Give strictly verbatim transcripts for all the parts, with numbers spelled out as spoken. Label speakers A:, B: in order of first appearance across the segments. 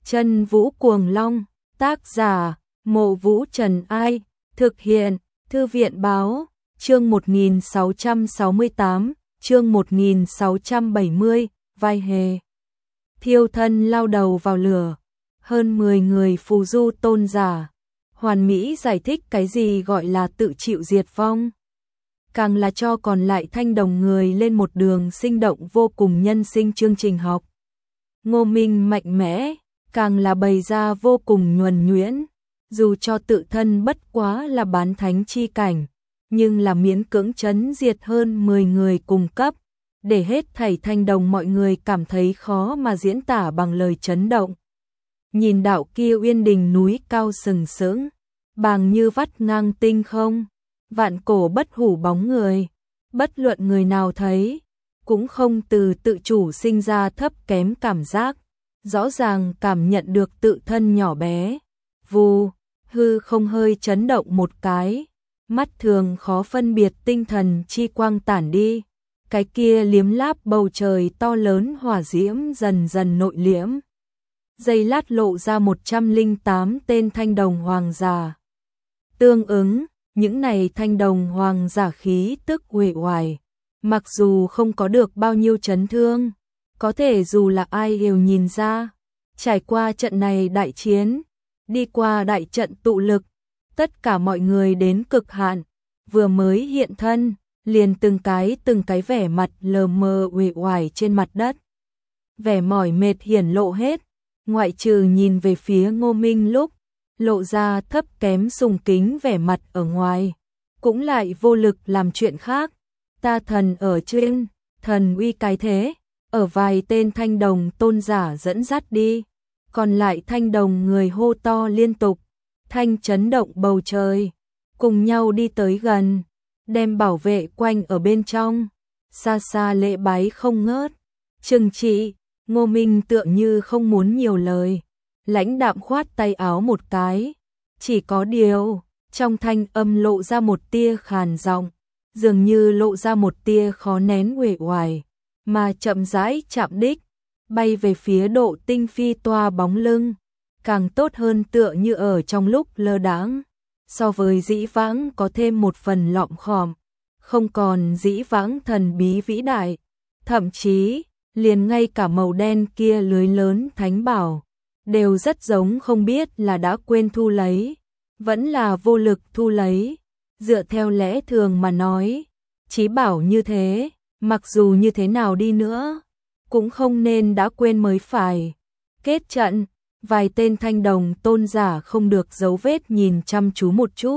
A: Chân Vũ Cuồng Long, tác giả, Mộ Vũ Trần Ai, thực hiện, Thư viện Báo, chương một nghìn sáu trăm sáu mươi tám, chương một nghìn sáu trăm bảy mươi, vai hề. Thiêu thân lao đầu vào lửa, hơn mười người phù du tôn giả, hoàn mỹ giải thích cái gì gọi là tự chịu diệt vong. Càng là cho còn lại thanh đồng người lên một đường sinh động vô cùng nhân sinh chương trình học. Ngô Minh mạnh mẽ, càng là bày ra vô cùng nhuần nhuyễn, dù cho tự thân bất quá là bán thánh chi cảnh, nhưng là miễn cưỡng chấn diệt hơn mười người cùng cấp, để hết thảy thanh đồng mọi người cảm thấy khó mà diễn tả bằng lời chấn động. Nhìn đạo kia uyên đình núi cao sừng sững, bàng như vắt ngang tinh không, vạn cổ bất hủ bóng người, bất luận người nào thấy, cũng không từ tự chủ sinh ra thấp kém cảm giác, rõ ràng cảm nhận được tự thân nhỏ bé. Vù, hư không hơi chấn động một cái, mắt thường khó phân biệt tinh thần chi quang tản đi, cái kia liếm láp bầu trời to lớn hỏa diễm dần dần nội liễm. Giây lát lộ ra một trăm lẻ tám tên thanh đồng hoàng giả. Tương ứng, những này thanh đồng hoàng giả khí tức uể oải, mặc dù không có được bao nhiêu chấn thương, có thể dù là ai đều nhìn ra, trải qua trận này đại chiến, đi qua đại trận tụ lực, tất cả mọi người đến cực hạn, vừa mới hiện thân, liền từng cái từng cái vẻ mặt lờ mờ uể oải trên mặt đất. Vẻ mỏi mệt hiển lộ hết, ngoại trừ nhìn về phía Ngô Minh lúc lộ ra thấp kém sùng kính vẻ mặt ở ngoài, cũng lại vô lực làm chuyện khác. Ta thần ở trên, thần uy cái thế, ở vài tên thanh đồng tôn giả dẫn dắt đi, còn lại thanh đồng người hô to liên tục, thanh chấn động bầu trời, cùng nhau đi tới gần, đem bảo vệ quanh ở bên trong, xa xa lễ bái không ngớt. Trừng trị, Ngô Minh tựa như không muốn nhiều lời, lãnh đạm khoát tay áo một cái, chỉ có điều, trong thanh âm lộ ra một tia khàn giọng, dường như lộ ra một tia khó nén uể oải, mà chậm rãi chạm đích, bay về phía Độ Tinh phi toa bóng lưng, càng tốt hơn tựa như ở trong lúc lơ đãng, so với dĩ vãng có thêm một phần lọm khòm, không còn dĩ vãng thần bí vĩ đại, thậm chí liền ngay cả màu đen kia lưới lớn thánh bảo đều rất giống không biết là đã quên thu lấy, vẫn là vô lực thu lấy. Dựa theo lẽ thường mà nói, chí bảo như thế, mặc dù như thế nào đi nữa, cũng không nên đã quên mới phải. Kết trận, vài tên thanh đồng tôn giả không được giấu vết nhìn chăm chú một chút.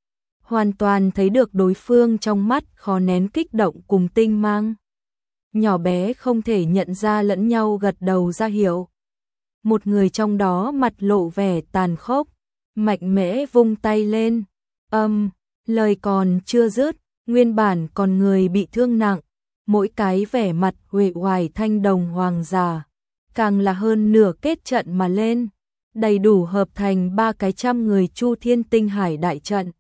A: Hoàn toàn thấy được đối phương trong mắt khó nén kích động cùng tinh mang. Nhỏ bé không thể nhận ra lẫn nhau gật đầu ra hiệu. Một người trong đó mặt lộ vẻ tàn khốc, mạnh mẽ vung tay lên. Âm, lời còn chưa dứt, nguyên bản còn người bị thương nặng, mỗi cái vẻ mặt uể oải thanh đồng hoàng giả, càng là hơn nửa kết trận mà lên, đầy đủ hợp thành ba cái trăm người Chu Thiên Tinh Hải đại trận.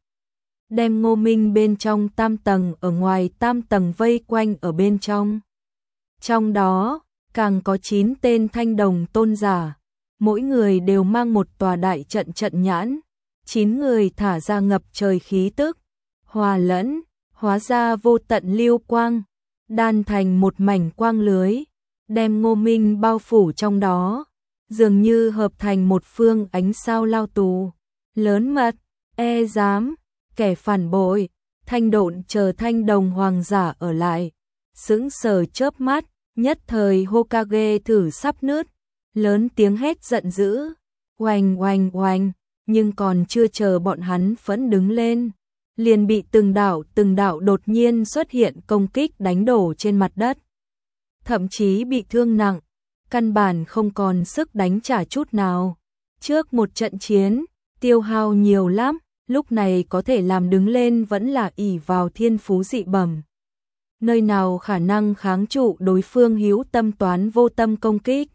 A: Đem Ngô Minh bên trong tam tầng ở ngoài tam tầng vây quanh ở bên trong. Trong đó, càng có chín tên thanh đồng tôn giả, mỗi người đều mang một tòa đại trận trận nhãn, chín người thả ra ngập trời khí tức, hòa lẫn, hóa ra vô tận lưu quang, đan thành một mảnh quang lưới, đem Ngô Minh bao phủ trong đó, dường như hợp thành một phương ánh sao lao tù. Lớn mật, e dám, kẻ phản bội, thanh độn chờ thanh đồng hoàng giả ở lại, sững sờ chớp mắt, nhất thời Hokage thử sắp nứt, lớn tiếng hét giận dữ, oanh oanh oanh, nhưng còn chưa chờ bọn hắn phẫn đứng lên, liền bị từng đạo từng đạo đột nhiên xuất hiện công kích đánh đổ trên mặt đất. Thậm chí bị thương nặng, căn bản không còn sức đánh trả chút nào. Trước một trận chiến, tiêu hao nhiều lắm, lúc này có thể làm đứng lên vẫn là ỷ vào thiên phú dị bẩm. Nơi nào khả năng kháng trụ đối phương hữu tâm toán vô tâm công kích.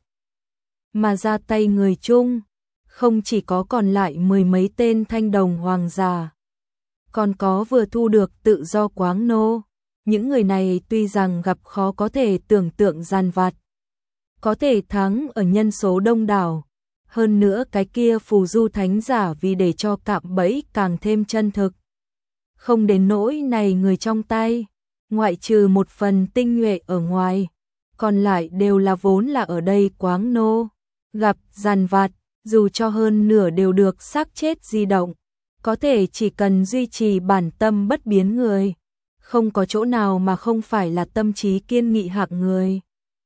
A: Mà ra tay người chung, không chỉ có còn lại mười mấy tên thanh đồng hoàng giả, còn có vừa thu được tự do quáng nô. Những người này tuy rằng gặp khó có thể tưởng tượng gian vặt, có thể thắng ở nhân số đông đảo, Hơn nữa cái kia phù du thánh giả vì để cho cạm bẫy càng thêm chân thực. Không đến nỗi này người trong tay, ngoại trừ một phần tinh nhuệ ở ngoài, còn lại đều là vốn là ở đây quáng nô, gặp giàn vặt, dù cho hơn nửa đều được xác chết di động, có thể chỉ cần duy trì bản tâm bất biến người, không có chỗ nào mà không phải là tâm trí kiên nghị hạng người.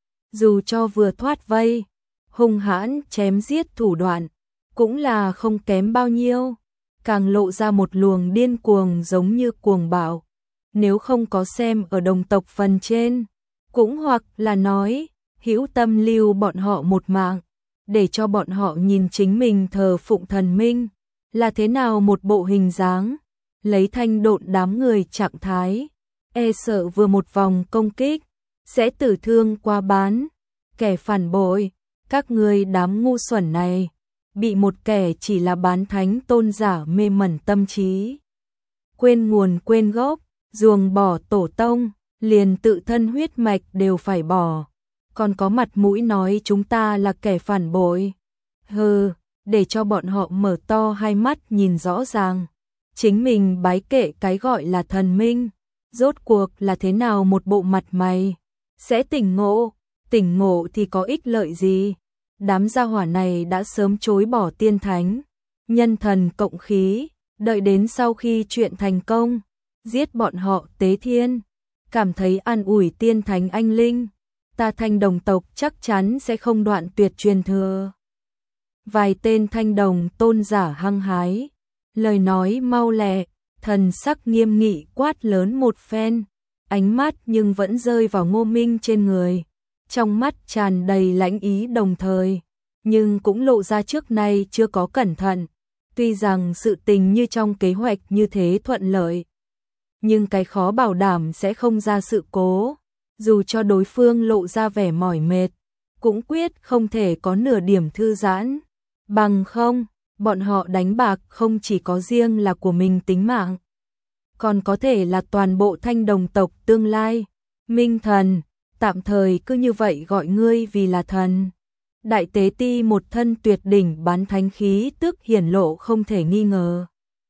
A: Dù cho vừa thoát vây, hung hãn chém giết thủ đoạn, cũng là không kém bao nhiêu, càng lộ ra một luồng điên cuồng giống như cuồng bạo. Nếu không có xem ở đồng tộc phần trên, cũng hoặc là nói, hữu tâm lưu bọn họ một mạng, để cho bọn họ nhìn chính mình thờ phụng thần minh, là thế nào một bộ hình dáng, lấy thanh độn đám người trạng thái, e sợ vừa một vòng công kích, sẽ tử thương qua bán, kẻ phản bội, các ngươi đám ngu xuẩn này, bị một kẻ chỉ là bán thánh tôn giả mê mẩn tâm trí. Quên nguồn quên gốc, ruồng bỏ tổ tông, liền tự thân huyết mạch đều phải bỏ, còn có mặt mũi nói chúng ta là kẻ phản bội. Hừ, để cho bọn họ mở to hai mắt nhìn rõ ràng, chính mình bái kệ cái gọi là thần minh, rốt cuộc là thế nào một bộ mặt mày, sẽ tỉnh ngộ, tỉnh ngộ thì có ích lợi gì. Đám gia hỏa này đã sớm chối bỏ tiên thánh, nhân thần cộng khí, đợi đến sau khi chuyện thành công, giết bọn họ tế thiên, cảm thấy an ủi tiên thánh anh linh, ta Thanh Đồng tộc chắc chắn sẽ không đoạn tuyệt truyền thừa. Vài tên Thanh Đồng tôn giả hăng hái, lời nói mau lẹ, thần sắc nghiêm nghị quát lớn một phen, ánh mắt nhưng vẫn rơi vào Ngô Minh trên người, trong mắt tràn đầy lãnh ý đồng thời, nhưng cũng lộ ra trước nay chưa có cẩn thận. Tuy rằng sự tình như trong kế hoạch như thế thuận lợi, nhưng cái khó bảo đảm sẽ không ra sự cố, dù cho đối phương lộ ra vẻ mỏi mệt, cũng quyết không thể có nửa điểm thư giãn, bằng không, bọn họ đánh bạc không chỉ có riêng là của mình tính mạng, còn có thể là toàn bộ Thanh Đồng tộc tương lai. Minh thần, tạm thời cứ như vậy gọi ngươi vì là thần. Đại tế ti một thân tuyệt đỉnh bán thánh khí tức hiển lộ không thể nghi ngờ.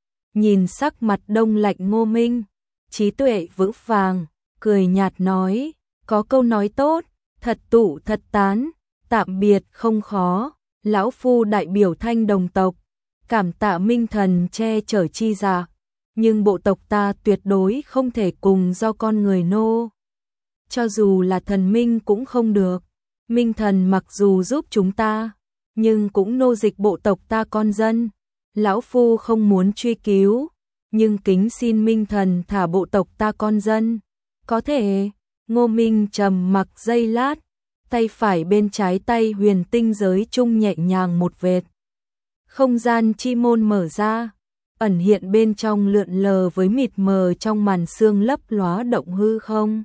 A: Nhìn sắc mặt đông lạnh Ngô Minh, trí tuệ vững vàng, cười nhạt nói, có câu nói tốt, thật tụ thật tán, tạm biệt không khó, lão phu đại biểu Thanh Đồng tộc, cảm tạ Minh thần che chở chi dạ, nhưng bộ tộc ta tuyệt đối không thể cùng do con người nô. Cho dù là thần minh cũng không được, Minh thần mặc dù giúp chúng ta, nhưng cũng nô dịch bộ tộc ta con dân, lão phu không muốn truy cứu, nhưng kính xin Minh thần thả bộ tộc ta con dân. Có thể. Ngô Minh trầm mặc giây lát, tay phải bên trái tay huyền tinh giới trung nhẹ nhàng một vệt. Không gian chi môn mở ra, ẩn hiện bên trong lượn lờ với mịt mờ trong màn sương lấp lóa động hư không.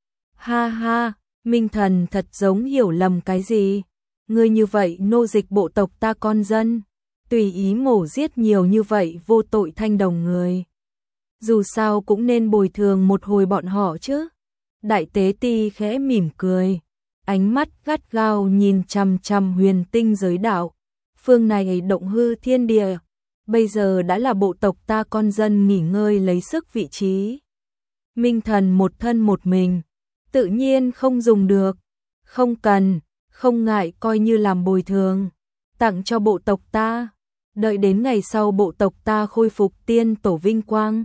A: Ha ha, Minh thần thật giống hiểu lầm cái gì, ngươi như vậy nô dịch bộ tộc ta con dân, tùy ý mổ giết nhiều như vậy vô tội Thanh Đồng người. Dù sao cũng nên bồi thường một hồi bọn họ chứ. Đại tế ti khẽ mỉm cười, ánh mắt gắt gao nhìn chằm chằm huyền tinh giới đạo. Phương này động hư thiên địa, bây giờ đã là bộ tộc ta con dân nghỉ ngơi lấy sức vị trí. Minh thần một thân một mình, tự nhiên không dùng được, không cần, không ngại coi như làm bồi thường, tặng cho bộ tộc ta, đợi đến ngày sau bộ tộc ta khôi phục tiên tổ vinh quang,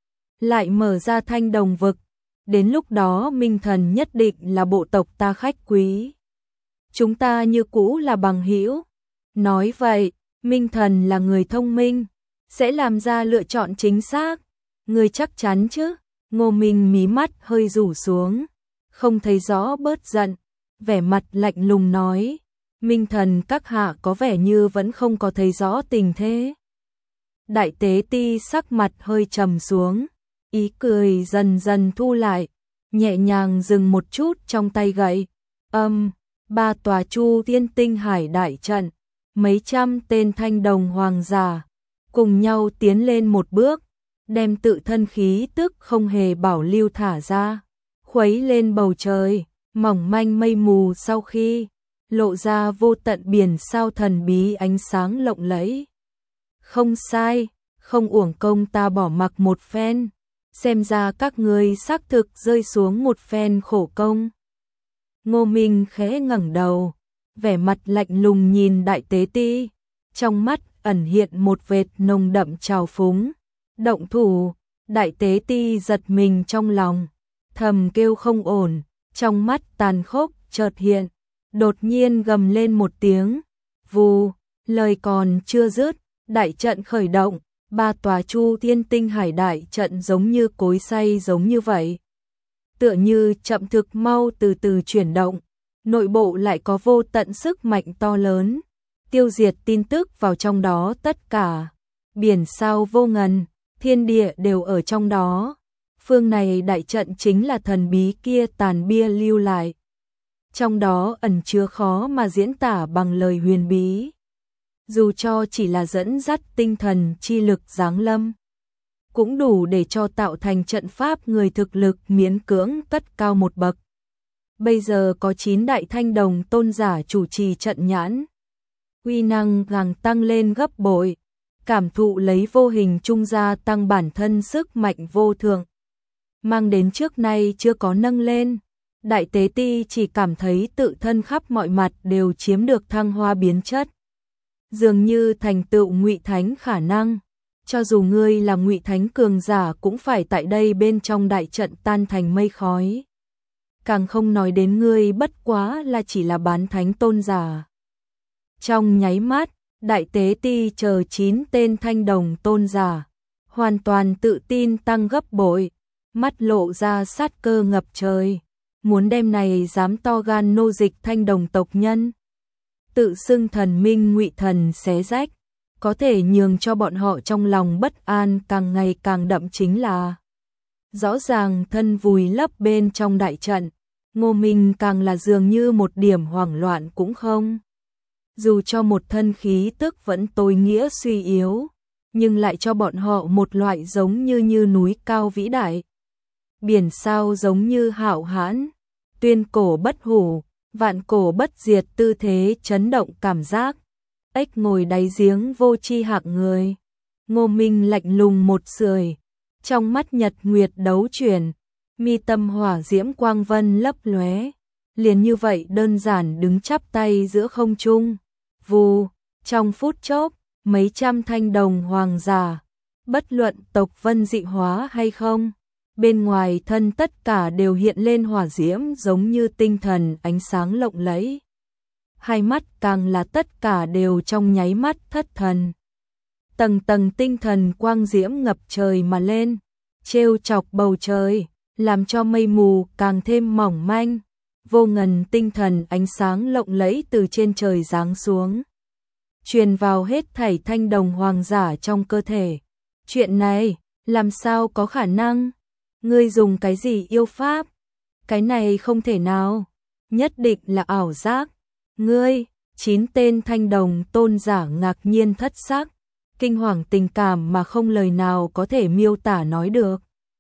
A: lại mở ra Thanh Đồng vực, đến lúc đó Minh thần nhất định là bộ tộc ta khách quý. Chúng ta như cũ là bằng hữu. Nói vậy, Minh thần là người thông minh, sẽ làm ra lựa chọn chính xác. Người chắc chắn chứ? Ngô Minh mí mắt hơi rủ xuống, không thấy rõ bớt giận, vẻ mặt lạnh lùng nói, Minh thần các hạ có vẻ như vẫn không có thấy rõ tình thế. Đại tế ti sắc mặt hơi trầm xuống, ý cười dần dần thu lại, nhẹ nhàng dừng một chút trong tay gậy. Âm, ba tòa Chu Thiên Tinh Hải đại trận, mấy trăm tên Thanh Đồng hoàng giả cùng nhau tiến lên một bước, đem tự thân khí tức không hề bảo lưu thả ra, khuấy lên bầu trời, mỏng manh mây mù sau khi lộ ra vô tận biển sao thần bí ánh sáng lộng lẫy. Không sai, không uổng công ta bỏ mặc một phen, xem ra các ngươi xác thực rơi xuống một phen khổ công. Ngô Minh khẽ ngẩng đầu, vẻ mặt lạnh lùng nhìn Đại Tế Ti, trong mắt ẩn hiện một vệt nồng đậm trào phúng. Động thủ, Đại Tế Ti giật mình trong lòng, thầm kêu không ổn, trong mắt tàn khốc chợt hiện, đột nhiên gầm lên một tiếng, vù, lời còn chưa dứt, đại trận khởi động, ba tòa Chu Thiên Tinh Hải đại trận giống như cối xay giống như vậy. Tựa như chậm thực mau từ từ chuyển động, nội bộ lại có vô tận sức mạnh to lớn, tiêu diệt tin tức vào trong đó tất cả. Biển sao vô ngần, thiên địa đều ở trong đó. Phương này đại trận chính là thần bí kia tàn bia lưu lại. Trong đó ẩn chứa khó mà diễn tả bằng lời huyền bí. Dù cho chỉ là dẫn dắt tinh thần chi lực giáng lâm, cũng đủ để cho tạo thành trận pháp người thực lực miễn cưỡng cất cao một bậc. Bây giờ có chín đại thanh đồng tôn giả chủ trì trận nhãn, uy năng càng tăng lên gấp bội, cảm thụ lấy vô hình trung gia tăng bản thân sức mạnh vô thượng, mang đến trước nay chưa có nâng lên. Đại Tế Ti chỉ cảm thấy tự thân khắp mọi mặt đều chiếm được thăng hoa biến chất, dường như thành tựu ngụy thánh khả năng, cho dù ngươi là ngụy thánh cường giả cũng phải tại đây bên trong đại trận tan thành mây khói. Càng không nói đến ngươi bất quá là chỉ là bán thánh tôn giả. Trong nháy mắt, Đại Tế Ti chờ chín tên thanh đồng tôn giả, hoàn toàn tự tin tăng gấp bội, mắt lộ ra sát cơ ngập trời, muốn đem này dám to gan nô dịch thanh đồng tộc nhân, tự xưng thần minh ngụy thần xé rách, có thể nhường cho bọn họ trong lòng bất an càng ngày càng đậm chính là rõ ràng thân vùi lấp bên trong đại trận, Ngô Minh càng là dường như một điểm hoảng loạn cũng không. Dù cho một thân khí tức vẫn tối nghĩa suy yếu, nhưng lại cho bọn họ một loại giống như như núi cao vĩ đại. Biển sao giống như hạo hãn, tuyên cổ bất hủ, vạn cổ bất diệt tư thế chấn động cảm giác. Ếch ngồi đáy giếng vô tri hạng người. Ngô Minh lạnh lùng một sưởi, trong mắt nhật nguyệt đấu chuyển, mi tâm hỏa diễm quang vân lấp lóe, liền như vậy đơn giản đứng chắp tay giữa không trung. Vù, trong phút chốc, mấy trăm thanh đồng hoàng giả, bất luận tộc vân dị hóa hay không, bên ngoài thân tất cả đều hiện lên hỏa diễm giống như tinh thần ánh sáng lộng lẫy. Hai mắt càng là tất cả đều trong nháy mắt thất thần. Tầng tầng tinh thần quang diễm ngập trời mà lên, trêu chọc bầu trời, làm cho mây mù càng thêm mỏng manh. Vô ngần tinh thần ánh sáng lộng lẫy từ trên trời giáng xuống, truyền vào hết thảy thanh đồng hoàng giả trong cơ thể. Chuyện này, làm sao có khả năng? Ngươi dùng cái gì yêu pháp? Cái này không thể nào, nhất định là ảo giác. Ngươi, chín tên thanh đồng tôn giả ngạc nhiên thất sắc, kinh hoàng tình cảm mà không lời nào có thể miêu tả nói được.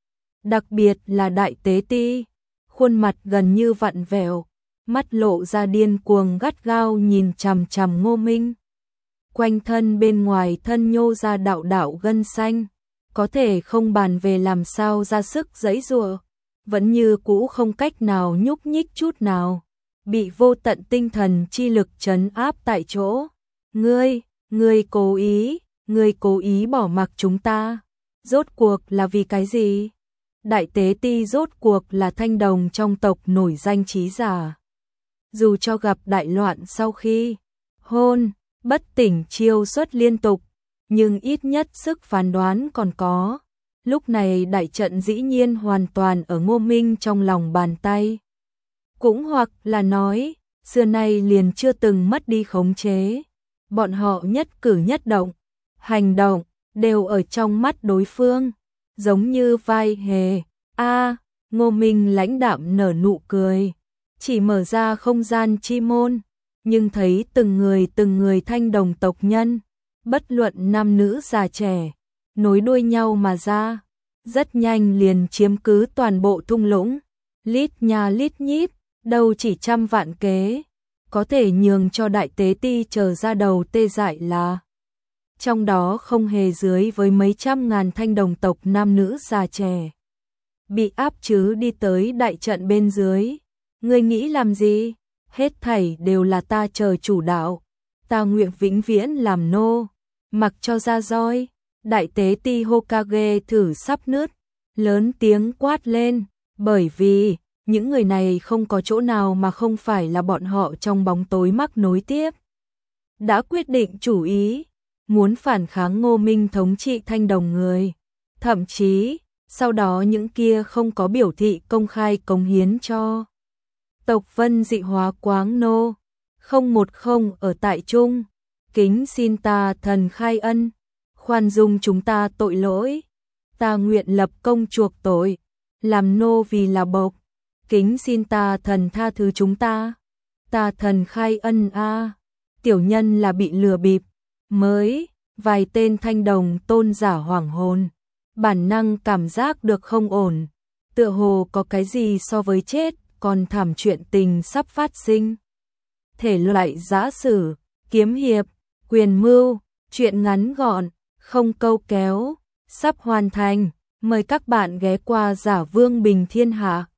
A: Đặc biệt là Đại Tế Ti, khuôn mặt gần như vặn vẹo, mắt lộ ra điên cuồng gắt gao nhìn chằm chằm Ngô Minh. Quanh thân bên ngoài thân nhô ra đạo đạo gân xanh, có thể không bàn về làm sao ra sức giãy giụa, vẫn như cũ không cách nào nhúc nhích chút nào, bị vô tận tinh thần chi lực trấn áp tại chỗ. Ngươi, ngươi cố ý, ngươi cố ý bỏ mặc chúng ta, rốt cuộc là vì cái gì? Đại Tế Ti rốt cuộc là thanh đồng trong tộc nổi danh trí giả. Dù cho gặp đại loạn sau khi hôn, bất tỉnh chiêu xuất liên tục, nhưng ít nhất sức phán đoán còn có. Lúc này đại trận dĩ nhiên hoàn toàn ở Ngô Minh trong lòng bàn tay. Cũng hoặc là nói, xưa nay liền chưa từng mất đi khống chế. Bọn họ nhất cử nhất động, hành động, đều ở trong mắt đối phương, giống như vai hề. A, Ngô Minh lãnh đạm nở nụ cười, chỉ mở ra không gian chi môn, nhưng thấy từng người từng người thanh đồng tộc nhân, bất luận nam nữ già trẻ, nối đuôi nhau mà ra, rất nhanh liền chiếm cứ toàn bộ thung lũng, lít nha lít nhít, đâu chỉ trăm vạn kế, có thể nhường cho đại tế ti trở ra đầu tê dại là trong đó không hề dưới với mấy trăm ngàn thanh đồng tộc nam nữ già trẻ. Bị áp chứ đi tới đại trận bên dưới. Ngươi nghĩ làm gì? Hết thảy đều là ta trời chủ đạo. Ta nguyện vĩnh viễn làm nô, mặc cho ra roi. Đại tế ti Hokage thử sắp nứt, lớn tiếng quát lên, bởi vì những người này không có chỗ nào mà không phải là bọn họ trong bóng tối mắc nối tiếp. Đã quyết định chủ ý, muốn phản kháng Ngô Minh thống trị thanh đồng người. Thậm chí, sau đó những kia không có biểu thị công khai cống hiến cho tộc Vân dị hóa Quáng Nô. Không một không ở tại chung, kính xin ta thần khai ân, khoan dung chúng ta tội lỗi. Ta nguyện lập công chuộc tội, làm nô vì là bộc. Kính xin ta thần tha thứ chúng ta. Ta thần khai ân a. Tiểu nhân là bị lừa bịp, mới vài tên thanh đồng tôn giả hoảng hồn, bản năng cảm giác được không ổn, tựa hồ có cái gì so với chết còn thảm chuyện tình sắp phát sinh. Thể loại giã sử, kiếm hiệp, quyền mưu, chuyện ngắn gọn, không câu kéo, sắp hoàn thành. Mời các bạn ghé qua Giả Vương Bình Thiên Hạ.